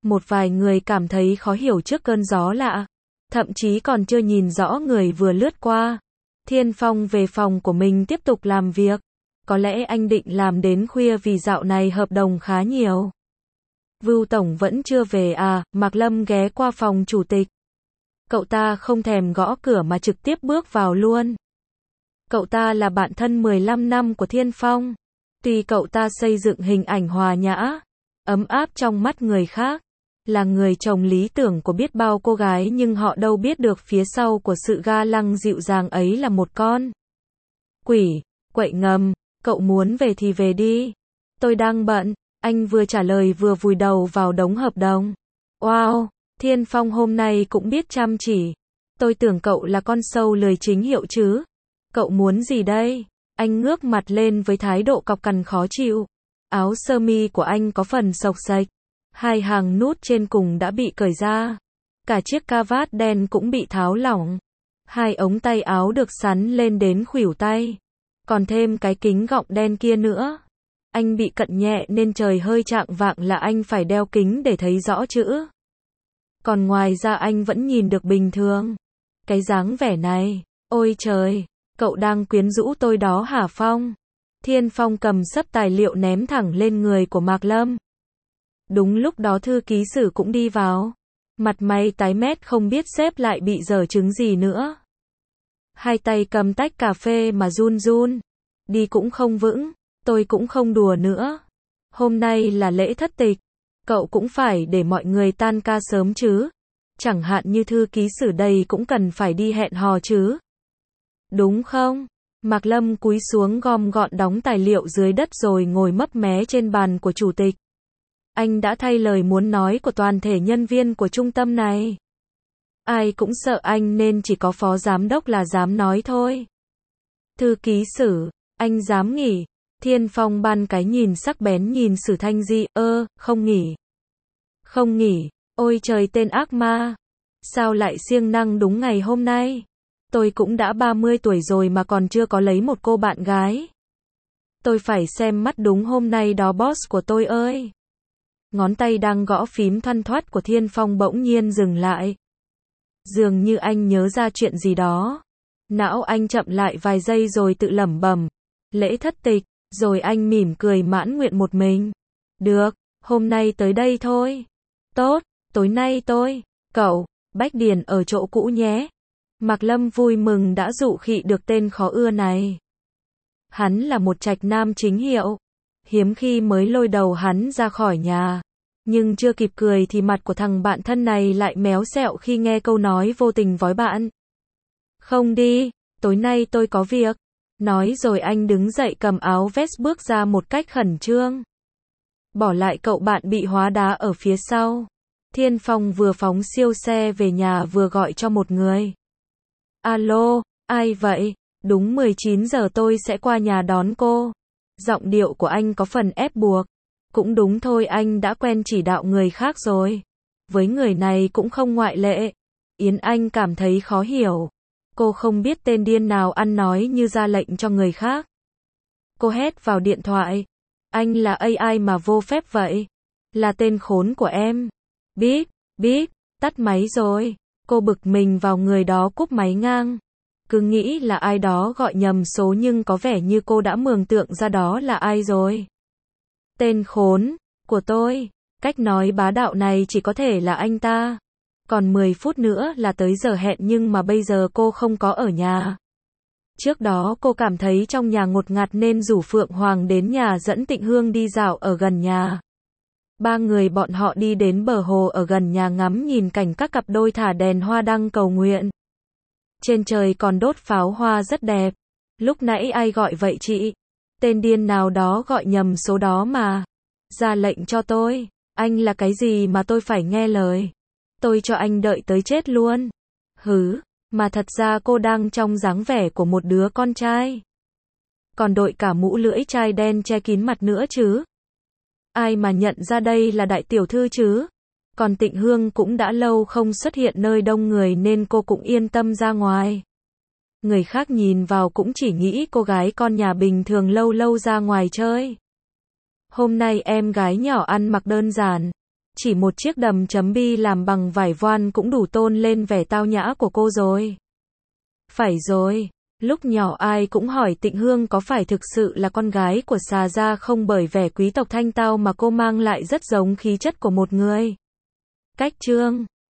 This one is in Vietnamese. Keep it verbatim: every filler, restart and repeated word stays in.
Một vài người cảm thấy khó hiểu trước cơn gió lạ. Thậm chí còn chưa nhìn rõ người vừa lướt qua. Thiên Phong về phòng của mình tiếp tục làm việc. Có lẽ anh định làm đến khuya vì dạo này hợp đồng khá nhiều. Vưu Tổng vẫn chưa về à, Mạc Lâm ghé qua phòng chủ tịch. Cậu ta không thèm gõ cửa mà trực tiếp bước vào luôn. Cậu ta là bạn thân mười lăm năm của Thiên Phong. Tuy cậu ta xây dựng hình ảnh hòa nhã, ấm áp trong mắt người khác, là người chồng lý tưởng của biết bao cô gái, nhưng họ đâu biết được phía sau của sự ga lăng dịu dàng ấy là một con quỷ, quậy ngầm. Cậu muốn về thì về đi. Tôi đang bận. Anh vừa trả lời vừa vùi đầu vào đống hợp đồng. Wow, Thiên Phong hôm nay cũng biết chăm chỉ. Tôi tưởng cậu là con sâu lười chính hiệu chứ. Cậu muốn gì đây? Anh ngước mặt lên với thái độ cọc cằn khó chịu. Áo sơ mi của anh có phần xộc xệch. Hai hàng nút trên cùng đã bị cởi ra. Cả chiếc cà vạt đen cũng bị tháo lỏng. Hai ống tay áo được sắn lên đến khuỷu tay. Còn thêm cái kính gọng đen kia nữa. Anh bị cận nhẹ nên trời hơi chạng vạng là anh phải đeo kính để thấy rõ chữ. Còn ngoài ra anh vẫn nhìn được bình thường. Cái dáng vẻ này, ôi trời, cậu đang quyến rũ tôi đó hả Phong? Thiên Phong cầm sấp tài liệu ném thẳng lên người của Mạc Lâm. Đúng lúc đó thư ký sử cũng đi vào. Mặt mày tái mét không biết sếp lại bị dở trứng gì nữa. Hai tay cầm tách cà phê mà run run. Đi cũng không vững, tôi cũng không đùa nữa. Hôm nay là lễ thất tịch. Cậu cũng phải để mọi người tan ca sớm chứ. Chẳng hạn như thư ký sử đây cũng cần phải đi hẹn hò chứ. Đúng không? Mạc Lâm cúi xuống gom gọn đóng tài liệu dưới đất rồi ngồi mấp mé trên bàn của chủ tịch. Anh đã thay lời muốn nói của toàn thể nhân viên của trung tâm này. Ai cũng sợ anh nên chỉ có phó giám đốc là dám nói thôi. Thư ký sử, anh dám nghỉ. Thiên Phong ban cái nhìn sắc bén nhìn Sử Thanh Di, ơ, không nghỉ. Không nghỉ, ôi trời tên ác ma. Sao lại siêng năng đúng ngày hôm nay? Tôi cũng đã ba mươi tuổi rồi mà còn chưa có lấy một cô bạn gái. Tôi phải xem mắt đúng hôm nay đó boss của tôi ơi. Ngón tay đang gõ phím thoăn thoắt của Thiên Phong bỗng nhiên dừng lại. Dường như anh nhớ ra chuyện gì đó. Não anh chậm lại vài giây rồi tự lẩm bẩm. Lễ thất tịch, rồi anh mỉm cười mãn nguyện một mình. Được, hôm nay tới đây thôi. Tốt, tối nay tôi, cậu, Bách Điền ở chỗ cũ nhé. Mạc Lâm vui mừng đã dụ khị được tên khó ưa này. Hắn là một trạch nam chính hiệu. Hiếm khi mới lôi đầu hắn ra khỏi nhà. Nhưng chưa kịp cười thì mặt của thằng bạn thân này lại méo xẹo khi nghe câu nói vô tình vói bạn. Không đi, tối nay tôi có việc. Nói rồi anh đứng dậy cầm áo vest bước ra một cách khẩn trương. Bỏ lại cậu bạn bị hóa đá ở phía sau. Thiên Phong vừa phóng siêu xe về nhà vừa gọi cho một người. Alo, ai vậy? Đúng mười chín giờ tôi sẽ qua nhà đón cô. Giọng điệu của anh có phần ép buộc. Cũng đúng thôi, anh đã quen chỉ đạo người khác rồi. Với người này cũng không ngoại lệ. Yến Anh cảm thấy khó hiểu. Cô không biết tên điên nào ăn nói như ra lệnh cho người khác. Cô hét vào điện thoại. Anh là a i mà vô phép vậy. Là tên khốn của em. Bíp, bíp, tắt máy rồi. Cô bực mình vào người đó cúp máy ngang. Cứ nghĩ là ai đó gọi nhầm số nhưng có vẻ như cô đã mường tượng ra đó là ai rồi. Tên khốn của tôi. Cách nói bá đạo này chỉ có thể là anh ta. Còn mười phút nữa là tới giờ hẹn nhưng mà bây giờ cô không có ở nhà. Trước đó cô cảm thấy trong nhà ngột ngạt nên rủ Phượng Hoàng đến nhà dẫn Tịnh Hương đi dạo ở gần nhà. Ba người bọn họ đi đến bờ hồ ở gần nhà ngắm nhìn cảnh các cặp đôi thả đèn hoa đăng cầu nguyện. Trên trời còn đốt pháo hoa rất đẹp. Lúc nãy ai gọi vậy chị? Tên điên nào đó gọi nhầm số đó mà. Ra lệnh cho tôi. Anh là cái gì mà tôi phải nghe lời? Tôi cho anh đợi tới chết luôn. Hứ, mà thật ra cô đang trong dáng vẻ của một đứa con trai. Còn đội cả mũ lưỡi chai đen che kín mặt nữa chứ. Ai mà nhận ra đây là đại tiểu thư chứ? Còn Tịnh Hương cũng đã lâu không xuất hiện nơi đông người nên cô cũng yên tâm ra ngoài. Người khác nhìn vào cũng chỉ nghĩ cô gái con nhà bình thường lâu lâu ra ngoài chơi. Hôm nay em gái nhỏ ăn mặc đơn giản. Chỉ một chiếc đầm chấm bi làm bằng vải voan cũng đủ tôn lên vẻ tao nhã của cô rồi. Phải rồi. Lúc nhỏ ai cũng hỏi Tịnh Hương có phải thực sự là con gái của Xà Gia không, bởi vẻ quý tộc thanh tao mà cô mang lại rất giống khí chất của một người. Cách trương.